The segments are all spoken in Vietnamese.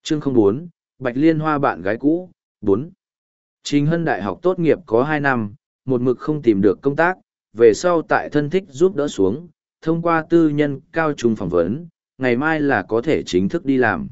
Chương 04, Bạch Liên Hoa bạn gái cũ, 4. Trình Hân đại học tốt nghiệp có 2 năm, một mực không tìm được công tác, về sau tại thân thích giúp đỡ xuống, thông qua tư nhân cao trung phỏng vấn, ngày mai là có thể chính thức đi làm.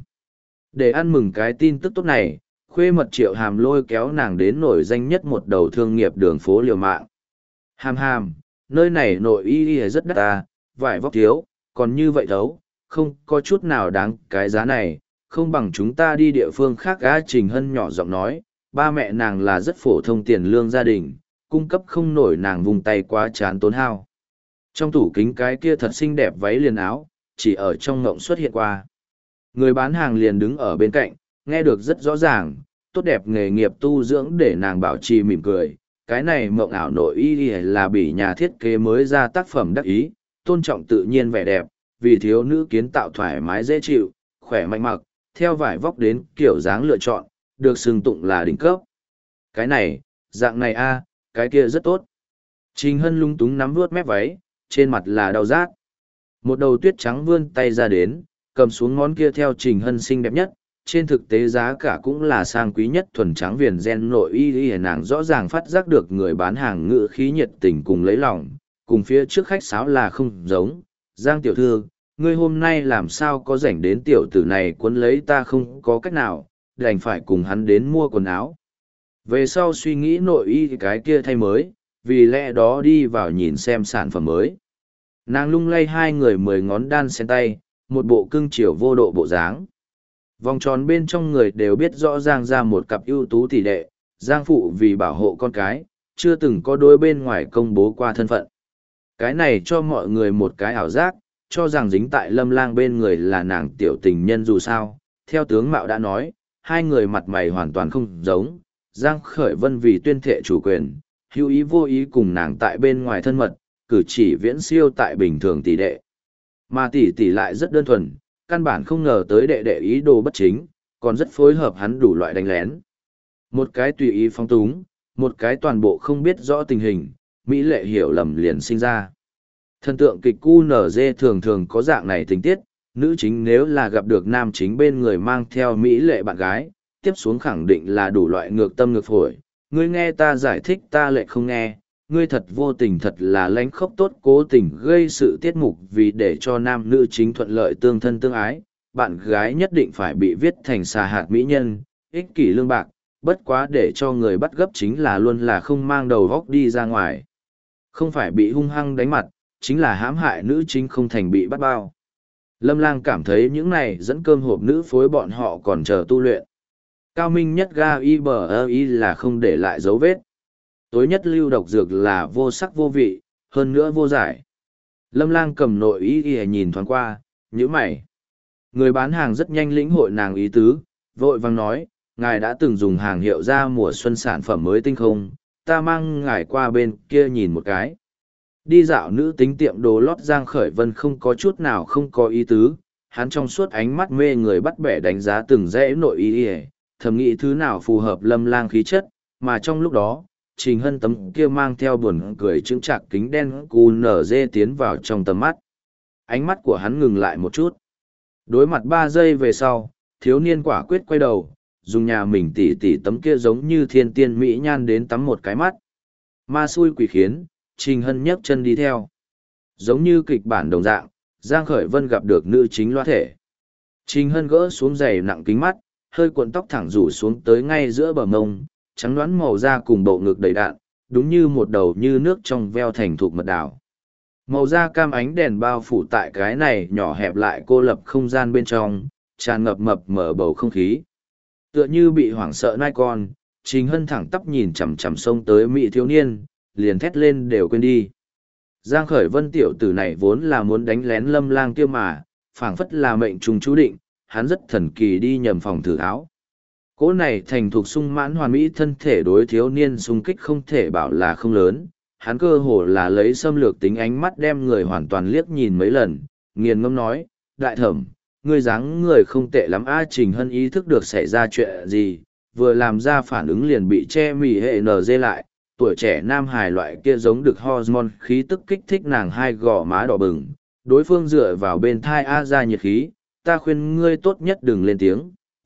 Để ăn mừng cái tin tức tốt này, khuê mật Triệu Hàm lôi kéo nàng đến nổi danh nhất một đầu thương nghiệp đường phố liều mạng. Hàm hàm, nơi này nội y rất đắt ta, vải vóc thiếu, còn như vậy thấu, không có chút nào đáng cái giá này, không bằng chúng ta đi địa phương khác. Á Trình Hân nhỏ giọng nói, ba mẹ nàng là rất phổ thông tiền lương gia đình, cung cấp không nổi nàng vùng tay quá chán tốn hao. Trong tủ kính cái kia thật xinh đẹp váy liền áo, chỉ ở trong ngộng xuất hiện qua. Người bán hàng liền đứng ở bên cạnh, nghe được rất rõ ràng, tốt đẹp nghề nghiệp tu dưỡng để nàng bảo trì mỉm cười. Cái này mộng ảo nội y là bị nhà thiết kế mới ra tác phẩm đắc ý, tôn trọng tự nhiên vẻ đẹp, vì thiếu nữ kiến tạo thoải mái dễ chịu, khỏe mạnh mặc, theo vải vóc đến kiểu dáng lựa chọn, được xưng tụng là đỉnh cấp. Cái này, dạng này a, cái kia rất tốt. Trình Hân lung túng nắm vuốt mép váy, trên mặt là đau rát. Một đầu tuyết trắng vươn tay ra đến, cầm xuống ngón kia theo Trình Hân xinh đẹp nhất, trên thực tế giá cả cũng là sang quý nhất thuần trắng viền gen nội y. Nàng rõ ràng phát giác được người bán hàng ngữ khí nhiệt tình cùng lấy lòng, cùng phía trước khách sáo là không giống. Giang tiểu thư, ngươi hôm nay làm sao có rảnh đến tiểu tử này cuốn lấy ta, không có cách nào, đành phải cùng hắn đến mua quần áo. Về sau suy nghĩ nội y cái kia thay mới, vì lẽ đó đi vào nhìn xem sản phẩm mới. Nàng lung lay hai người 10 ngón đan xen tay, một bộ cưng chiều vô độ bộ dáng. Vòng tròn bên trong người đều biết rõ Giang ra một cặp ưu tú tỷ đệ, Giang phụ vì bảo hộ con cái, chưa từng có đôi bên ngoài công bố qua thân phận. Cái này cho mọi người một cái ảo giác, cho rằng dính tại Lâm Lang bên người là nàng tiểu tình nhân. Dù sao, theo tướng mạo đã nói, hai người mặt mày hoàn toàn không giống. Giang Khởi Vân vì tuyên thệ chủ quyền, hữu ý vô ý cùng nàng tại bên ngoài thân mật, cử chỉ viễn siêu tại bình thường tỷ đệ. Mà tỷ tỷ lại rất đơn thuần, căn bản không ngờ tới đệ đệ ý đồ bất chính, còn rất phối hợp hắn đủ loại đánh lén. Một cái tùy ý phóng túng, một cái toàn bộ không biết rõ tình hình, mỹ lệ hiểu lầm liền sinh ra. Thần tượng kịch QNZ thường thường có dạng này tình tiết, nữ chính nếu là gặp được nam chính bên người mang theo mỹ lệ bạn gái, tiếp xuống khẳng định là đủ loại ngược tâm ngược phổi. Ngươi nghe ta giải thích ta lại không nghe, ngươi thật vô tình, thật là lánh khóc tốt, cố tình gây sự tiết mục vì để cho nam nữ chính thuận lợi tương thân tương ái. Bạn gái nhất định phải bị viết thành xà hạt mỹ nhân, ích kỷ lương bạc, bất quá để cho người bắt gấp chính là luôn là không mang đầu góc đi ra ngoài. Không phải bị hung hăng đánh mặt, chính là hãm hại nữ chính không thành bị bắt bao. Lâm Lang cảm thấy những này dẫn cơm hộp nữ phối bọn họ còn chờ tu luyện. Cao minh nhất ga IBI là không để lại dấu vết. Tối nhất lưu độc dược là vô sắc vô vị, hơn nữa vô giải. Lâm Lang cầm nội y nhìn thoáng qua, nhíu mày. Người bán hàng rất nhanh lĩnh hội nàng ý tứ, vội vàng nói, ngài đã từng dùng hàng hiệu ra mùa xuân sản phẩm mới tinh không, ta mang ngài qua bên kia nhìn một cái. Đi dạo nữ tính tiệm đồ lót Giang Khởi Vân không có chút nào không có ý tứ, hắn trong suốt ánh mắt mê người bắt bẻ đánh giá từng dãy nội y, thầm nghĩ thứ nào phù hợp Lâm Lang khí chất, mà trong lúc đó, Trình Hân tấm kia mang theo buồn cười chững chạc kính đen QNZ tiến vào trong tầm mắt. Ánh mắt của hắn ngừng lại một chút. Đối mặt 3 giây về sau, thiếu niên quả quyết quay đầu, dùng nhà mình tỉ tấm kia giống như thiên tiên mỹ nhan đến tắm một cái mắt. Ma xui quỷ khiến, Trình Hân nhấc chân đi theo. Giống như kịch bản đồng dạng, Giang Khởi Vân gặp được nữ chính loa thể. Trình Hân gỡ xuống giày nặng kính mắt, hơi cuộn tóc thẳng rủ xuống tới ngay giữa bờ mông, trắng đoán màu da cùng bộ ngực đầy đạn, đúng như một đầu như nước trong veo thành thục mật đào. Màu da cam ánh đèn bao phủ tại cái này nhỏ hẹp lại cô lập không gian bên trong, tràn ngập mập mở bầu không khí. Tựa như bị hoảng sợ nai con, Trình Hân thẳng tắp nhìn chằm chằm xông tới mỹ thiếu niên, liền thét lên đều quên đi. Giang Khởi Vân tiểu tử này vốn là muốn đánh lén Lâm Lang kia mà, phảng phất là mệnh trùng chú định, hắn rất thần kỳ đi nhầm phòng thử áo. Cỗ này thành thuộc sung mãn hoàn mỹ thân thể đối thiếu niên xung kích không thể bảo là không lớn, hắn cơ hồ là lấy xâm lược tính ánh mắt đem người hoàn toàn liếc nhìn mấy lần, nghiền ngâm nói, đại thẩm, ngươi dáng người không tệ lắm. Trình Hân ý thức được xảy ra chuyện gì, vừa làm ra phản ứng liền bị che mỉ hệ NG lại, tuổi trẻ nam hài loại kia giống được hormone khí tức kích thích nàng hai gò má đỏ bừng, đối phương dựa vào bên thai ra nhiệt khí, ta khuyên ngươi tốt nhất đừng lên tiếng,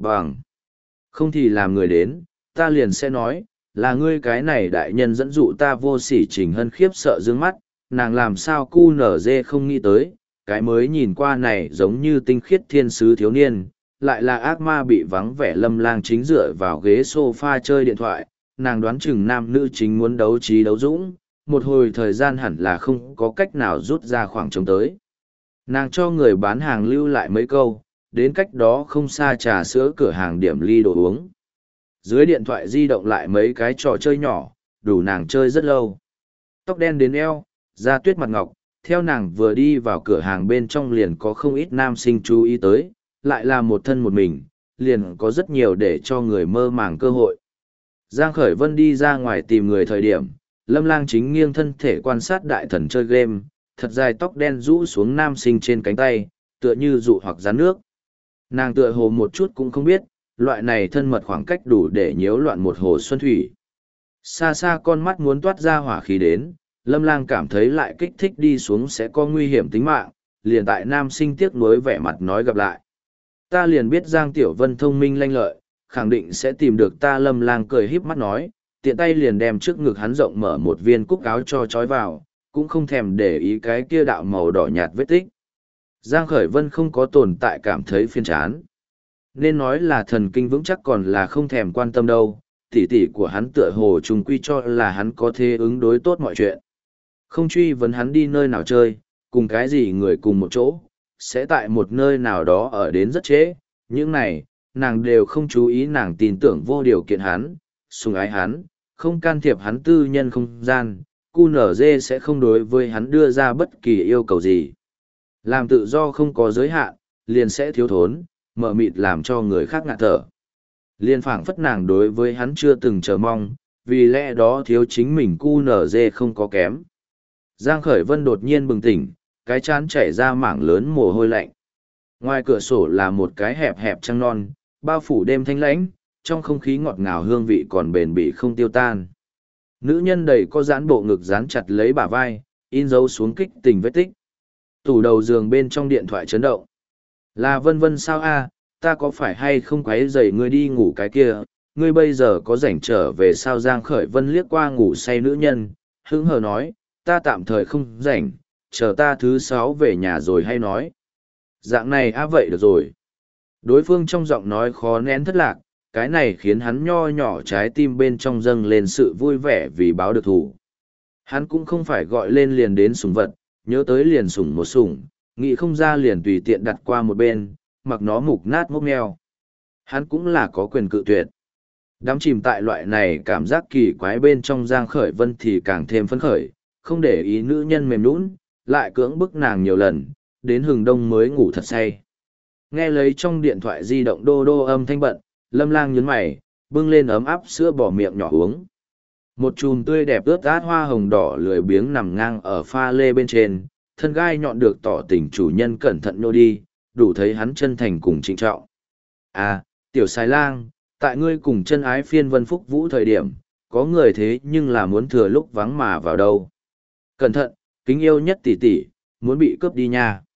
Bằng. Không thì làm người đến, ta liền sẽ nói, là ngươi cái này đại nhân dẫn dụ ta vô sỉ Trình Hân khiếp sợ dương mắt, nàng làm sao cu nở dê không nghĩ tới, cái mới nhìn qua này giống như tinh khiết thiên sứ thiếu niên, lại là ác ma bị vắng vẻ Lâm Lang chính dựa vào ghế sofa chơi điện thoại, nàng đoán chừng nam nữ chính muốn đấu trí đấu dũng, một hồi thời gian hẳn là không có cách nào rút ra khoảng trống tới. Nàng cho người bán hàng lưu lại mấy câu, đến cách đó không xa trà sữa cửa hàng điểm ly đồ uống. Dưới điện thoại di động lại mấy cái trò chơi nhỏ, đủ nàng chơi rất lâu. Tóc đen đến eo, da tuyết mặt ngọc, theo nàng vừa đi vào cửa hàng bên trong liền có không ít nam sinh chú ý tới, lại là một thân một mình, liền có rất nhiều để cho người mơ màng cơ hội. Giang Khởi Vân đi ra ngoài tìm người thời điểm, Lâm Lang chính nghiêng thân thể quan sát đại thần chơi game, thật dài tóc đen rũ xuống nam sinh trên cánh tay, tựa như dụ hoặc rán nước. Nàng tựa hồ một chút cũng không biết, loại này thân mật khoảng cách đủ để nhiễu loạn một hồ xuân thủy. Xa xa con mắt muốn toát ra hỏa khí đến, Lâm Lang cảm thấy lại kích thích đi xuống sẽ có nguy hiểm tính mạng, liền tại nam sinh tiếc nuối vẻ mặt nói gặp lại. Ta liền biết Giang Tiểu Vân thông minh lanh lợi, khẳng định sẽ tìm được ta. Lâm Lang cười híp mắt nói, tiện tay liền đem trước ngực hắn rộng mở một viên cúc áo cho trói vào, cũng không thèm để ý cái kia đạo màu đỏ nhạt vết tích. Giang Khởi Vân không có tồn tại cảm thấy phiền chán. Nên nói là thần kinh vững chắc còn là không thèm quan tâm đâu, tỷ tỷ của hắn tựa hồ trùng quy cho là hắn có thể ứng đối tốt mọi chuyện. Không truy vấn hắn đi nơi nào chơi, cùng cái gì người cùng một chỗ, sẽ tại một nơi nào đó ở đến rất trễ. Những này, nàng đều không chú ý, nàng tin tưởng vô điều kiện hắn, sủng ái hắn, không can thiệp hắn tư nhân không gian, QNZ sẽ không đối với hắn đưa ra bất kỳ yêu cầu gì. Làm tự do không có giới hạn, liền sẽ thiếu thốn, mờ mịt làm cho người khác ngạt thở. Liên phảng phất nàng đối với hắn chưa từng chờ mong, vì lẽ đó thiếu chính mình QNZ không có kém. Giang Khởi Vân đột nhiên bừng tỉnh, cái chán chảy ra mảng lớn mồ hôi lạnh. Ngoài cửa sổ là một cái hẹp hẹp trăng non, bao phủ đêm thanh lãnh, trong không khí ngọt ngào hương vị còn bền bỉ không tiêu tan. Nữ nhân đầy có dán bộ ngực dán chặt lấy bả vai, in dấu xuống kích tình vết tích. Tủ đầu giường bên trong điện thoại chấn động. Là Vân Vân sao a? Ta có phải hay không quấy rầy ngươi đi ngủ cái kia, ngươi bây giờ có rảnh trở về sao? Giang Khởi Vân liếc qua ngủ say nữ nhân, hứng hờ nói, ta tạm thời không rảnh, chờ ta thứ 6 về nhà rồi hay nói. Dạng này vậy được rồi. Đối phương trong giọng nói khó nén thất lạc, cái này khiến hắn nho nhỏ trái tim bên trong dâng lên sự vui vẻ vì báo được thù. Hắn cũng không phải gọi lên liền đến sủng vật, nhớ tới liền sủng một sủng, nghĩ không ra liền tùy tiện đặt qua một bên, mặc nó mục nát mốc meo. Hắn cũng là có quyền cự tuyệt. Đắm chìm tại loại này cảm giác kỳ quái bên trong Giang Khởi Vân thì càng thêm phấn khởi, không để ý nữ nhân mềm nũng, lại cưỡng bức nàng nhiều lần, đến hừng đông mới ngủ thật say. Nghe lấy trong điện thoại di động đô đô âm thanh bận, Lâm Lang nhấn mày, bưng lên ấm áp sữa bò miệng nhỏ uống. Một chùm tươi đẹp ướt át hoa hồng đỏ lười biếng nằm ngang ở pha lê bên trên, thân gai nhọn được tỏ tình chủ nhân cẩn thận nô đi, đủ thấy hắn chân thành cùng trịnh trọng. À, tiểu xài lang, tại ngươi cùng chân ái phiên Vân Phúc Vũ thời điểm, có người thế nhưng là muốn thừa lúc vắng mà vào đâu. Cẩn thận, kính yêu nhất tỷ tỷ, muốn bị cướp đi nha.